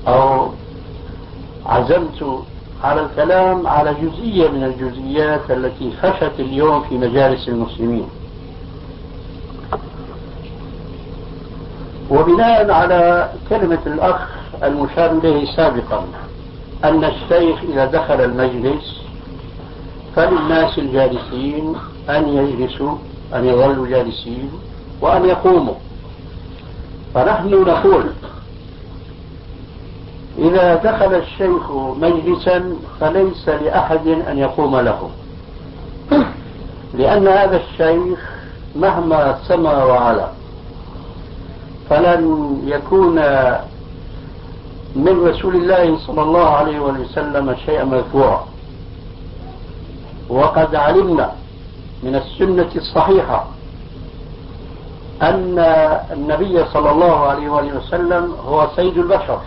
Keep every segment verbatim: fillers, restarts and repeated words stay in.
أو عزمت على الكلام على جزئية من الجزئيات التي فشت اليوم في مجالس المسلمين. وبناء على كلمة الأخ المشار إليه سابقا أن الشيخ إذا دخل المجلس فللناس الجالسين أن يجلسوا، أن يظلوا جالسين وأن يقوموا. فنحن نقول إذا دخل الشيخ مجلسا فليس لأحد أن يقوم له، لأن هذا الشيخ مهما سمى وعلا فلن يكون من رسول الله صلى الله عليه وسلم شيئا مذكورا. وقد علمنا من السنة الصحيحة أن النبي صلى الله عليه وسلم هو سيد البشر،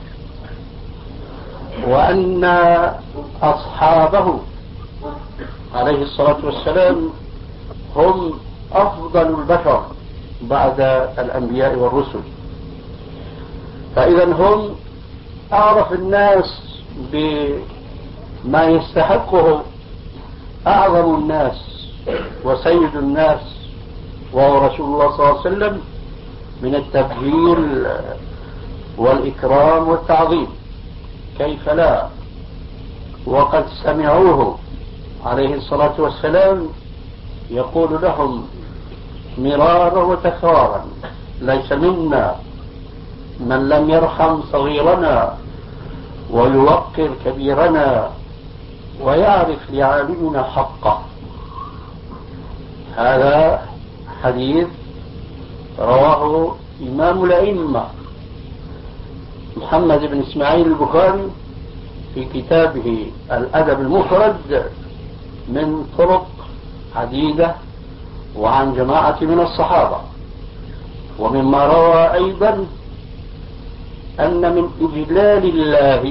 وأن أصحابه عليه الصلاة والسلام هم أفضل البشر بعد الأنبياء والرسل. فإذا هم أعرف الناس بما يستحقه أعظم الناس وسيد الناس وهو رسول الله صلى الله عليه وسلم من التبجيل والإكرام والتعظيم. كيف لا؟ وقد سمعوه عليه الصلاة والسلام يقول لهم مرارا وتكرارا: ليس منا من لم يرحم صغيرنا ويوقر كبيرنا ويعرف لعالمنا حقه. هذا حديث رواه إمام الأئمة محمد بن إسماعيل البخاري في كتابه الأدب المفرد من طرق عديدة وعن جماعة من الصحابة. ومما روى أيضا أن من إجلال الله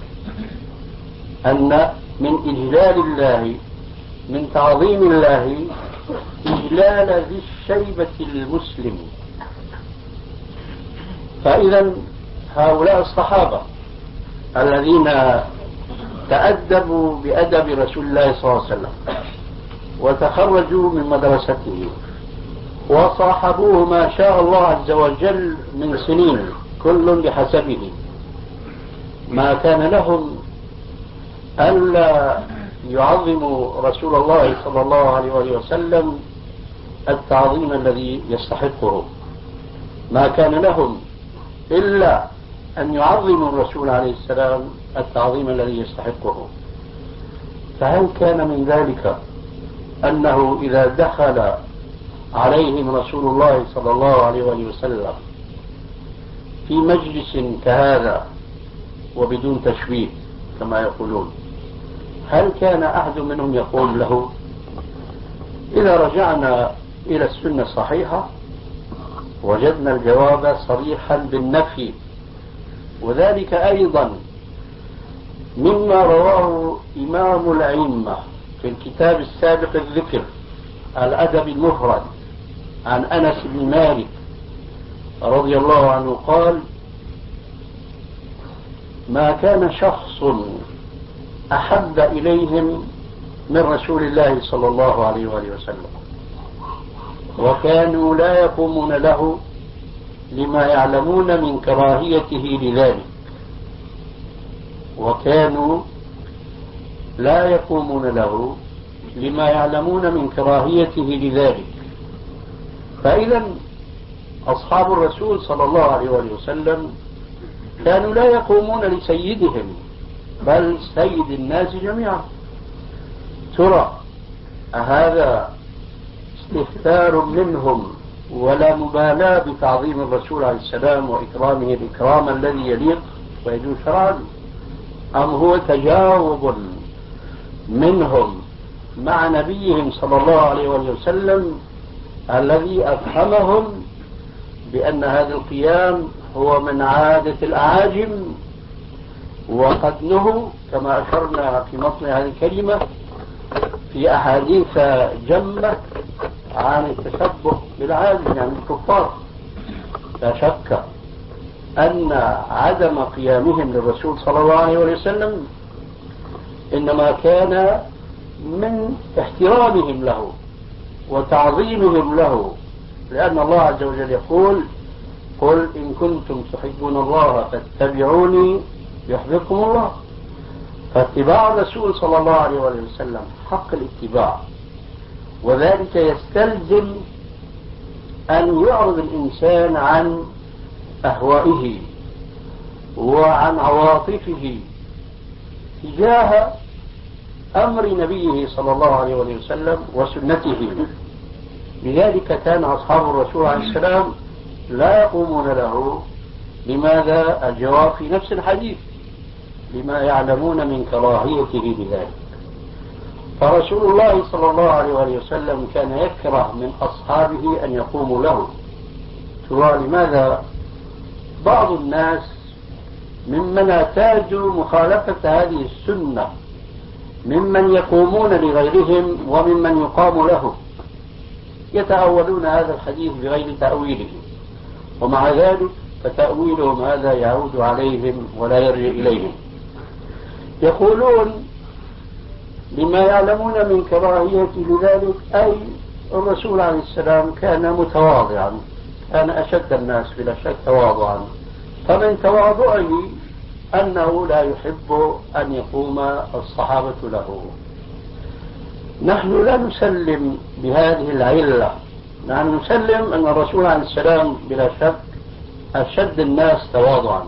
أن من إجلال الله من تعظيم الله إجلال ذي الشيبة المسلم. فإذا هؤلاء الصحابة الذين تأدبوا بأدب رسول الله صلى الله عليه وسلم وتخرجوا من مدرسته وصاحبوه ما شاء الله عز وجل من سنين كل بحسبه، ما كان لهم ألا يعظموا رسول الله صلى الله عليه وسلم التعظيم الذي يستحقه. ما كان لهم إلا أن يعظموا الرسول عليه السلام التعظيم الذي يستحقه. فهل كان من ذلك أنه إذا دخل عليهم رسول الله صلى الله عليه وسلم في مجلس كهذا وبدون تشويه كما يقولون، هل كان أحد منهم يقول له؟ إذا رجعنا إلى السنة الصحيحة وجدنا الجواب صريحا بالنفي، وذلك أيضا مما رواه إمام الأئمة في الكتاب السابق الذكر الأدب المفرد عن أنس بن مالك رضي الله عنه قال: ما كان شخص أحب إليهم من رسول الله صلى الله عليه وآله وسلم، وكانوا لا يقومون له لما يعلمون من كراهيته لذلك وكانوا لا يقومون له لما يعلمون من كراهيته لذلك. فإذا أصحاب الرسول صلى الله عليه وسلم كانوا لا يقومون لسيدهم بل سيد الناس جميعا. ترى أهذا استهتار منهم ولا مبالاة بتعظيم الرسول عليه السلام وإكرامه الإكرام الذي يليق ويجوز شرعا، أم هو تجاوب منهم مع نبيهم صلى الله عليه وسلم الذي أفهمهم بأن هذا القيام هو من عادة الأعاجم، وقد نهوا كما أشرنا في مطلع هذه الكلمة في أحاديث جمة عن التشبه بالعاجم يعني الكفار. لا شك أن عدم قيامهم للرسول صلى الله عليه وسلم إنما كان من احترامهم له وتعظيمهم له، لأن الله عز وجل يقول: قل إن كنتم تحبون الله فاتبعوني يحببكم الله. فاتباع الرسول صلى الله عليه وسلم حق الاتباع، وذلك يستلزم أن يعرض الإنسان عن أهوائه وعن عواطفه تجاه أمر نبيه صلى الله عليه وسلم وسنته. لذلك كان أصحاب الرسول عليه السلام لا يقومون له. لماذا؟ الجواب في نفس الحديث: لما يعلمون من كراهيته بذلك. فرسول الله صلى الله عليه وسلم كان يكره من أصحابه أن يقوموا له. ترى لماذا بعض الناس ممن اعتادوا مخالفة هذه السنة ممن يقومون لغيرهم وممن يقام له يتأولون هذا الحديث بغير تأويله، ومع ذلك فتأويلهم هذا يعود عليهم ولا يرجع إليهم. يقولون لما يعلمون من كراهيته لذلك، أي الرسول عليه السلام كان متواضعا، كان أشد الناس بلا شك تواضعا، فمن تواضعه أنه لا يحب أن يقوم الصحابة له. نحن لا نسلم بهذه العلة، نحن نسلم أن الرسول عليه السلام بلا شك أشد الناس تواضعا،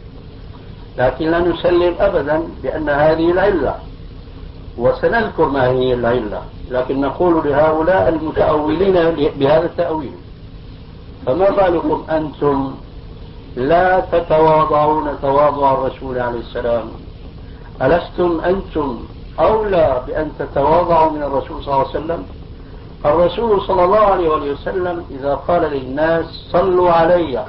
لكن لا نسلم أبدا بأن هذه العلة، وسنذكر ما هي العلة، لكن نقول لهؤلاء المتأولين بهذا التأويل: فما بالكم أنتم لا تتواضعون تواضع الرسول عليه السلام؟ ألستم أنتم أولى بأن تتواضعوا من الرسول صلى الله عليه وسلم؟ الرسول صلى الله عليه وسلم إذا قال للناس صلوا علي،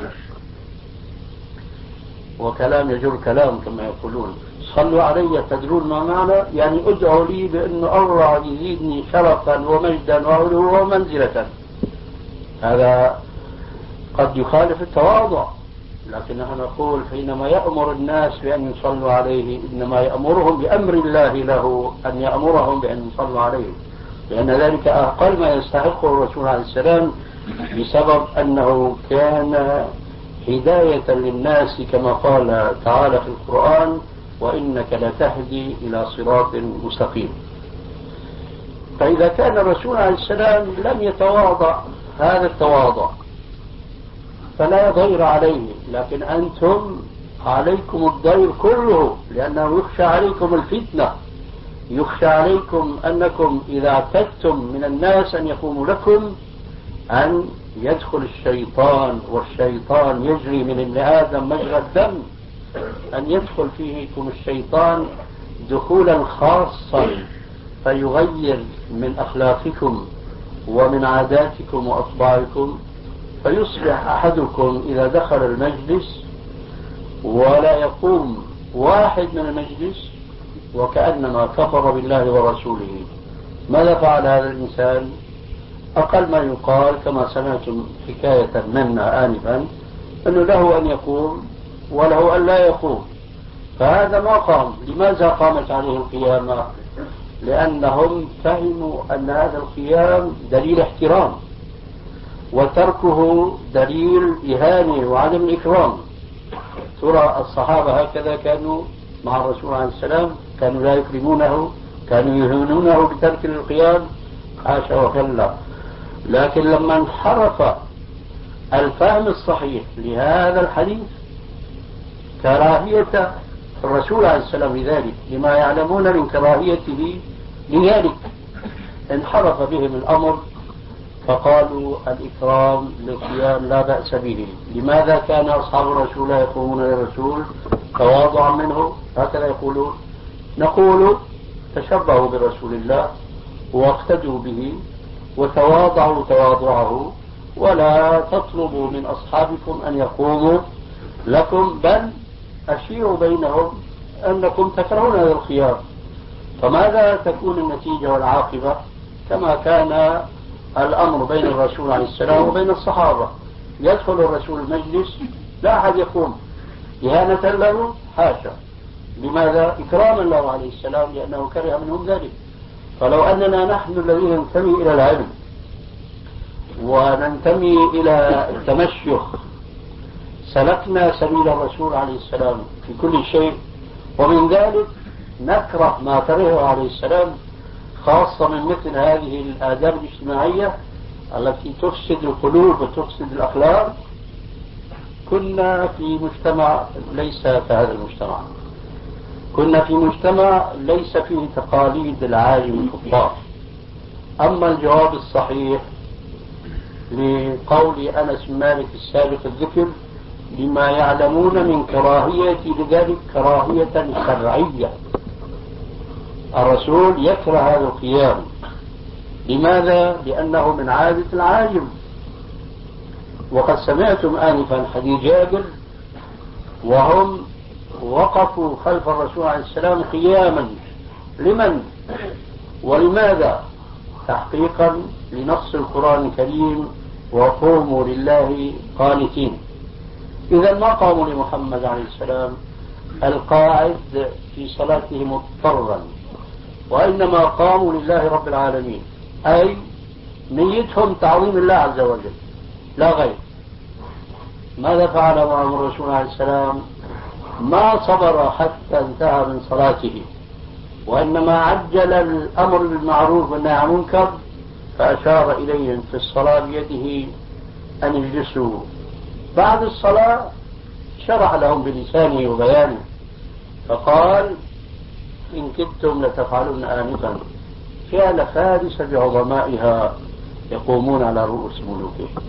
وكلام يجر كلام كما يقولون، صلوا علي تدرون ما معنى؟ يعني ادعوا لي بأن الله يزيدني شرفا ومجدا وعلوا ومنزلة. هذا قد يخالف التواضع، لكن نحن نقول حينما يأمر الناس بأن يصلوا عليه إنما يأمرهم بأمر الله له أن يأمرهم بأن يصلوا عليه، لأن ذلك أقل ما يستحقه الرسول عليه السلام، بسبب أنه كان هداية للناس كما قال تعالى في القرآن: وإنك لتهدي إلى صراط مستقيم. فإذا كان الرسول عليه السلام لم يتواضع هذا التواضع فلا ضير عليه، لكن أنتم عليكم الضير كله، لأنه يخشى عليكم الفتنة، يخشى عليكم أنكم إذا اعتدتم من الناس أن يقوموا لكم أن يدخل الشيطان، والشيطان يجري من ابن آدم مجرى الدم، أن يدخل فيكم الشيطان دخولا خاصا فيغير من أخلاقكم ومن عاداتكم وأطباعكم، فيصبح أحدكم إذا دخل المجلس ولا يقوم واحد من المجلس وكأنما كفر بالله ورسوله. ماذا فعل هذا الإنسان؟ أقل ما يقال كما سمعتم حكاية منا آنفا أنه له أن يقوم وله أن لا يقوم، فهذا ما قام. لماذا قامت عليه القيامة؟ لأنهم فهموا أن هذا القيام دليل احترام، وتركه دليل إهانة وعدم الإكرام. ترى الصحابة هكذا كانوا مع الرسول عليه السلام؟ كانوا لا يكرمونه، كانوا يهونونه بترك القيام؟ حاشا وكلا. لكن لما انحرف الفهم الصحيح لهذا الحديث كراهية الرسول عليه السلام لذلك، لما يعلمون من كراهيته لذلك، انحرف بهم الأمر فقالوا الإكرام للقيام لا بأس به. لماذا كان أصحاب الرسول لا يقومون للرسول تواضعا منه؟ هكذا يقولون. نقول تشبهوا برسول الله واقتدوا به وتواضعوا تواضعه، ولا تطلبوا من أصحابكم أن يقوموا لكم، بل أشيروا بينهم أنكم تكرهون هذا الخيار. فماذا تكون النتيجة والعاقبة؟ كما كان الأمر بين الرسول عليه السلام وبين الصحابة: يدخل الرسول المجلس لا أحد يقوم، إهانة له؟ حاشا. لماذا؟ إكراما له عليه السلام، لأنه كره منهم ذلك. فلو أننا نحن الذين ننتمي إلى العلم وننتمي إلى التمشيخ سلكنا سبيل الرسول عليه السلام في كل شيء، ومن ذلك نكره ما كرهه عليه السلام، خاصة من مثل هذه الآداب الاجتماعية التي تفسد القلوب وتفسد الأخلاق، كنا في مجتمع ليس كهذا المجتمع. كنا في مجتمع ليس فيه تقاليد العالم الكفار. أما الجواب الصحيح لقول أنس بن مالك السابق الذكر لما يعلمون من كراهية لذلك كراهية شرعية. الرسول يكره هذا القيام. لماذا؟ لأنه من عادة العالم. وقد سمعتم آنفا حديث جابر وهم وقفوا خلف الرسول عليه السلام قياما. لمن ولماذا؟ تحقيقا لنص القرآن الكريم وقوموا لله قانتين. إذا ما قاموا لمحمد عليه السلام القاعد في صلاته مضطرا، وإنما قاموا لله رب العالمين، أي نيتهم تعظيم الله عز وجل لا غير. ماذا فعل معهم الرسول عليه السلام؟ ما صبر حتى انتهى من صلاته، وإنما عجل الأمر بالمعروف والنهي عن المنكر، فأشار إليهم في الصلاة بيده أن يجلسوا. بعد الصلاة شرح لهم بلسانه وبيانه فقال: إن كدتم لتفعلون آنفا فعل فارس بعظمائها يقومون على رؤوس ملوكهم.